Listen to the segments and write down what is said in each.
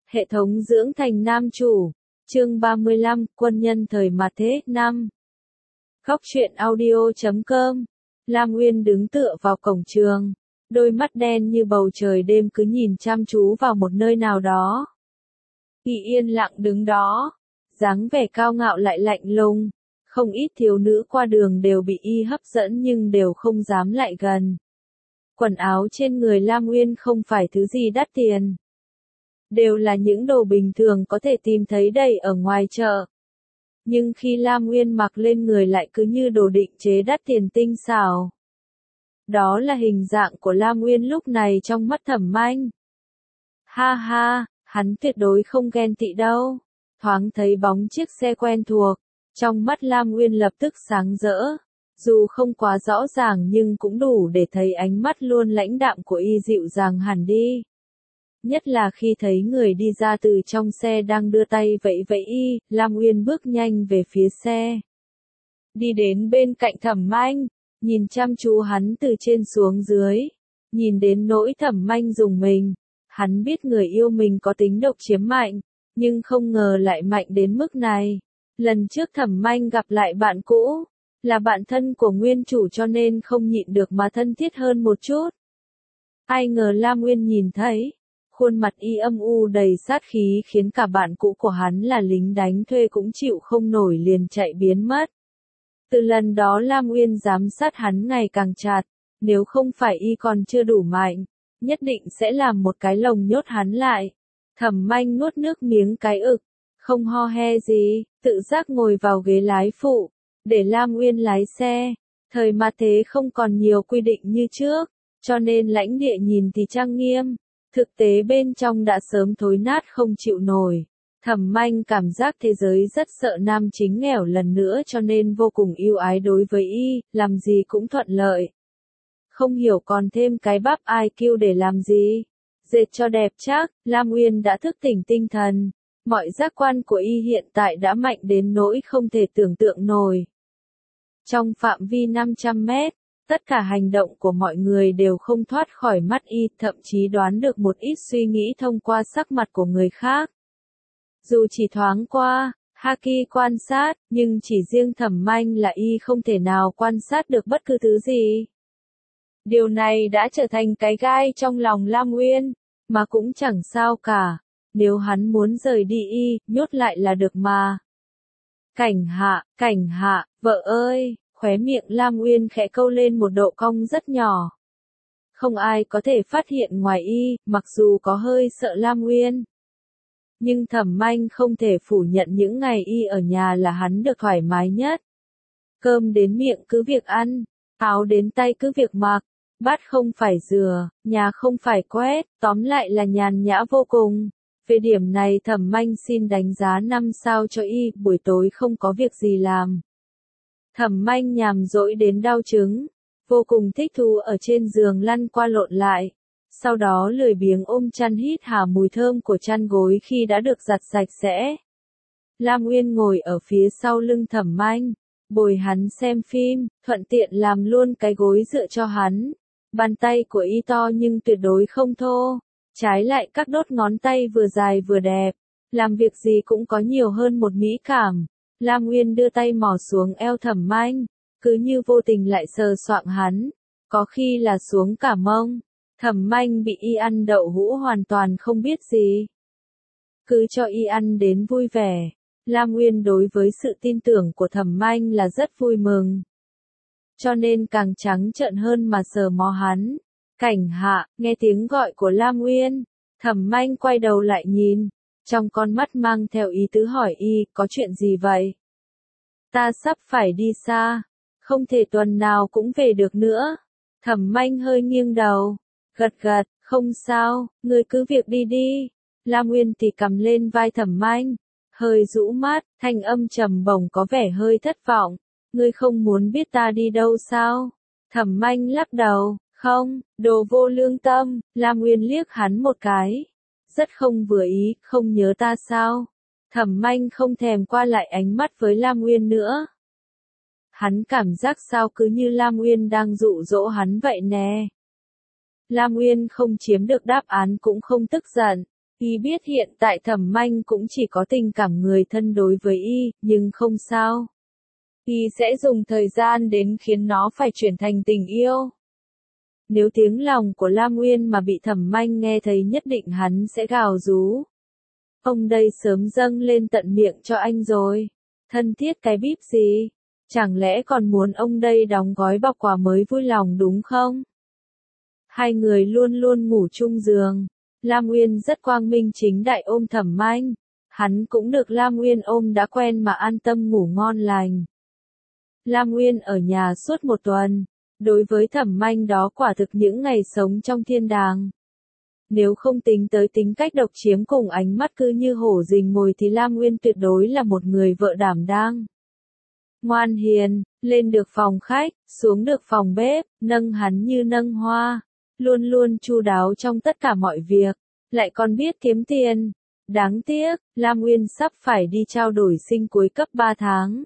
Hệ thống dưỡng thành nam chủ. Chương 35, quân nhân thời mạt thế năm. Góc truyện audio.com. Lam Uyên đứng tựa vào cổng trường, đôi mắt đen như bầu trời đêm cứ nhìn chăm chú vào một nơi nào đó. Y yên lặng đứng đó, dáng vẻ cao ngạo lại lạnh lùng. Không ít thiếu nữ qua đường đều bị y hấp dẫn nhưng đều không dám lại gần. Quần áo trên người Lam Uyên không phải thứ gì đắt tiền. Đều là những đồ bình thường có thể tìm thấy đầy ở ngoài chợ. Nhưng khi Lam Uyên mặc lên người lại cứ như đồ định chế đắt tiền tinh xảo. Đó là hình dạng của Lam Uyên lúc này trong mắt Thẩm Manh. Ha ha, hắn tuyệt đối không ghen tị đâu. Thoáng thấy bóng chiếc xe quen thuộc, trong mắt Lam Uyên lập tức sáng rỡ. Dù không quá rõ ràng nhưng cũng đủ để thấy ánh mắt luôn lãnh đạm của y dịu dàng hẳn đi. Nhất là khi thấy người đi ra từ trong xe đang đưa tay vẫy vẫy y, Lam Uyên bước nhanh về phía xe. Đi đến bên cạnh Thẩm Manh, nhìn chăm chú hắn từ trên xuống dưới. Nhìn đến nỗi Thẩm Manh rùng mình. Hắn biết người yêu mình có tính độc chiếm mạnh, nhưng không ngờ lại mạnh đến mức này. Lần trước Thẩm Manh gặp lại bạn cũ, là bạn thân của nguyên chủ cho nên không nhịn được mà thân thiết hơn một chút. Ai ngờ Lam Uyên nhìn thấy, khuôn mặt y âm u đầy sát khí khiến cả bạn cũ của hắn là lính đánh thuê cũng chịu không nổi liền chạy biến mất. Từ lần đó Lam Uyên giám sát hắn ngày càng chặt, nếu không phải y còn chưa đủ mạnh, nhất định sẽ làm một cái lồng nhốt hắn lại. Thẩm Manh nuốt nước miếng cái ực, không ho he gì, tự giác ngồi vào ghế lái phụ, để Lam Uyên lái xe. Thời mà thế không còn nhiều quy định như trước, cho nên lãnh địa nhìn thì trang nghiêm, thực tế bên trong đã sớm thối nát không chịu nổi. Thẩm Manh cảm giác thế giới rất sợ nam chính nghèo lần nữa cho nên vô cùng yêu ái đối với y, làm gì cũng thuận lợi. Không hiểu còn thêm cái bắp IQ để làm gì. Dệt cho đẹp chắc, Lam Uyên đã thức tỉnh tinh thần. Mọi giác quan của y hiện tại đã mạnh đến nỗi không thể tưởng tượng nổi. Trong phạm vi 500 mét, tất cả hành động của mọi người đều không thoát khỏi mắt y, thậm chí đoán được một ít suy nghĩ thông qua sắc mặt của người khác. Dù chỉ thoáng qua, Haki quan sát, nhưng chỉ riêng Thẩm Manh là y không thể nào quan sát được bất cứ thứ gì. Điều này đã trở thành cái gai trong lòng Lam Uyên, mà cũng chẳng sao cả, nếu hắn muốn rời đi y, nhốt lại là được mà. Cảnh hạ, vợ ơi, khóe miệng Lam Uyên khẽ câu lên một độ cong rất nhỏ. Không ai có thể phát hiện ngoài y, mặc dù có hơi sợ Lam Uyên. Nhưng Thẩm Manh không thể phủ nhận những ngày y ở nhà là hắn được thoải mái nhất. Cơm đến miệng cứ việc ăn, áo đến tay cứ việc mặc, bát không phải rửa, nhà không phải quét, tóm lại là nhàn nhã vô cùng. Về điểm này Thẩm Manh xin đánh giá 5 sao cho y, buổi tối không có việc gì làm. Thẩm Manh nhàm rỗi đến đau trứng, vô cùng thích thú ở trên giường lăn qua lộn lại. Sau đó lười biếng ôm chăn hít hà mùi thơm của chăn gối khi đã được giặt sạch sẽ. Lam Uyên ngồi ở phía sau lưng Thẩm Manh, bồi hắn xem phim, thuận tiện làm luôn cái gối dựa cho hắn. Bàn tay của y to nhưng tuyệt đối không thô, trái lại các đốt ngón tay vừa dài vừa đẹp, làm việc gì cũng có nhiều hơn một mỹ cảm. Lam Uyên đưa tay mò xuống eo Thẩm Manh, cứ như vô tình lại sờ soạng hắn, có khi là xuống cả mông. Thẩm Manh bị y ăn đậu hũ hoàn toàn không biết gì. Cứ cho y ăn đến vui vẻ. Lam Uyên đối với sự tin tưởng của Thẩm Manh là rất vui mừng. Cho nên càng trắng trợn hơn mà sờ mó hắn. Cảnh hạ, nghe tiếng gọi của Lam Uyên. Thẩm Manh quay đầu lại nhìn. Trong con mắt mang theo ý tứ hỏi y, có chuyện gì vậy? Ta sắp phải đi xa. Không thể tuần nào cũng về được nữa. Thẩm Manh hơi nghiêng đầu. Gật gật, không sao, ngươi cứ việc đi đi. Lam Uyên thì cầm lên vai Thẩm Manh, hơi rũ mắt, thanh âm trầm bổng có vẻ hơi thất vọng. Ngươi không muốn biết ta đi đâu sao? Thẩm Manh lắc đầu, không, đồ vô lương tâm. Lam Uyên liếc hắn một cái, rất không vừa ý, không nhớ ta sao? Thẩm Manh không thèm qua lại ánh mắt với Lam Uyên nữa. Hắn cảm giác sao cứ như Lam Uyên đang dụ dỗ hắn vậy nè. Lam Uyên không chiếm được đáp án cũng không tức giận, Y biết hiện tại Thẩm Manh cũng chỉ có tình cảm người thân đối với Y, nhưng không sao. Y sẽ dùng thời gian đến khiến nó phải chuyển thành tình yêu. Nếu tiếng lòng của Lam Nguyên mà bị Thẩm Manh nghe thấy nhất định hắn sẽ gào rú. Ông đây sớm dâng lên tận miệng cho anh rồi. Thân thiết cái bíp gì? Chẳng lẽ còn muốn ông đây đóng gói bọc quà mới vui lòng đúng không? Hai người luôn luôn ngủ chung giường. Lam Nguyên rất quang minh chính đại ôm Thẩm Manh. Hắn cũng được Lam Nguyên ôm đã quen mà an tâm ngủ ngon lành. Lam Nguyên ở nhà suốt một tuần. Đối với Thẩm Manh đó quả thực những ngày sống trong thiên đàng. Nếu không tính tới tính cách độc chiếm cùng ánh mắt cứ như hổ rình mồi thì Lam Nguyên tuyệt đối là một người vợ đảm đang. Ngoan hiền, lên được phòng khách, xuống được phòng bếp, nâng hắn như nâng hoa. Luôn luôn chu đáo trong tất cả mọi việc, lại còn biết kiếm tiền. Đáng tiếc, Lam Nguyên sắp phải đi trao đổi sinh cuối cấp 3 tháng.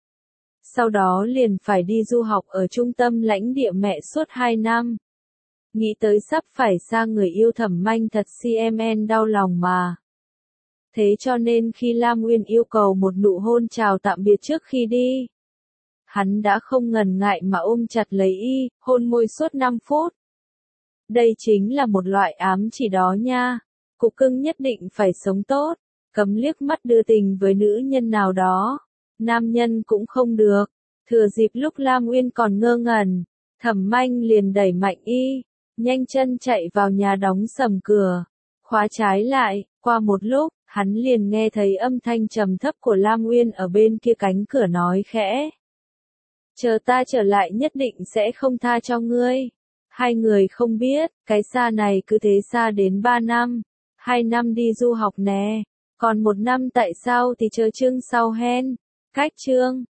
Sau đó liền phải đi du học ở trung tâm lãnh địa mẹ suốt 2 năm. Nghĩ tới sắp phải xa người yêu Thẩm Manh thật CMN đau lòng mà. Thế cho nên khi Lam Nguyên yêu cầu một nụ hôn chào tạm biệt trước khi đi, hắn đã không ngần ngại mà ôm chặt lấy Y, hôn môi suốt 5 phút. Đây chính là một loại ám chỉ đó nha. Cục cưng nhất định phải sống tốt, cấm liếc mắt đưa tình với nữ nhân nào đó. Nam nhân cũng không được. Thừa dịp lúc Lam Nguyên còn ngơ ngẩn, Thẩm Manh liền đẩy mạnh Y, nhanh chân chạy vào nhà đóng sầm cửa, khóa trái lại. Qua một lúc, hắn liền nghe thấy âm thanh trầm thấp của Lam Nguyên ở bên kia cánh cửa nói khẽ. Chờ ta trở lại nhất định sẽ không tha cho ngươi. Hai người không biết, cái xa này cứ thế xa đến 3 năm. 2 năm đi du học nè. Còn 1 năm tại sao thì chờ chương sau hen. Cách chương.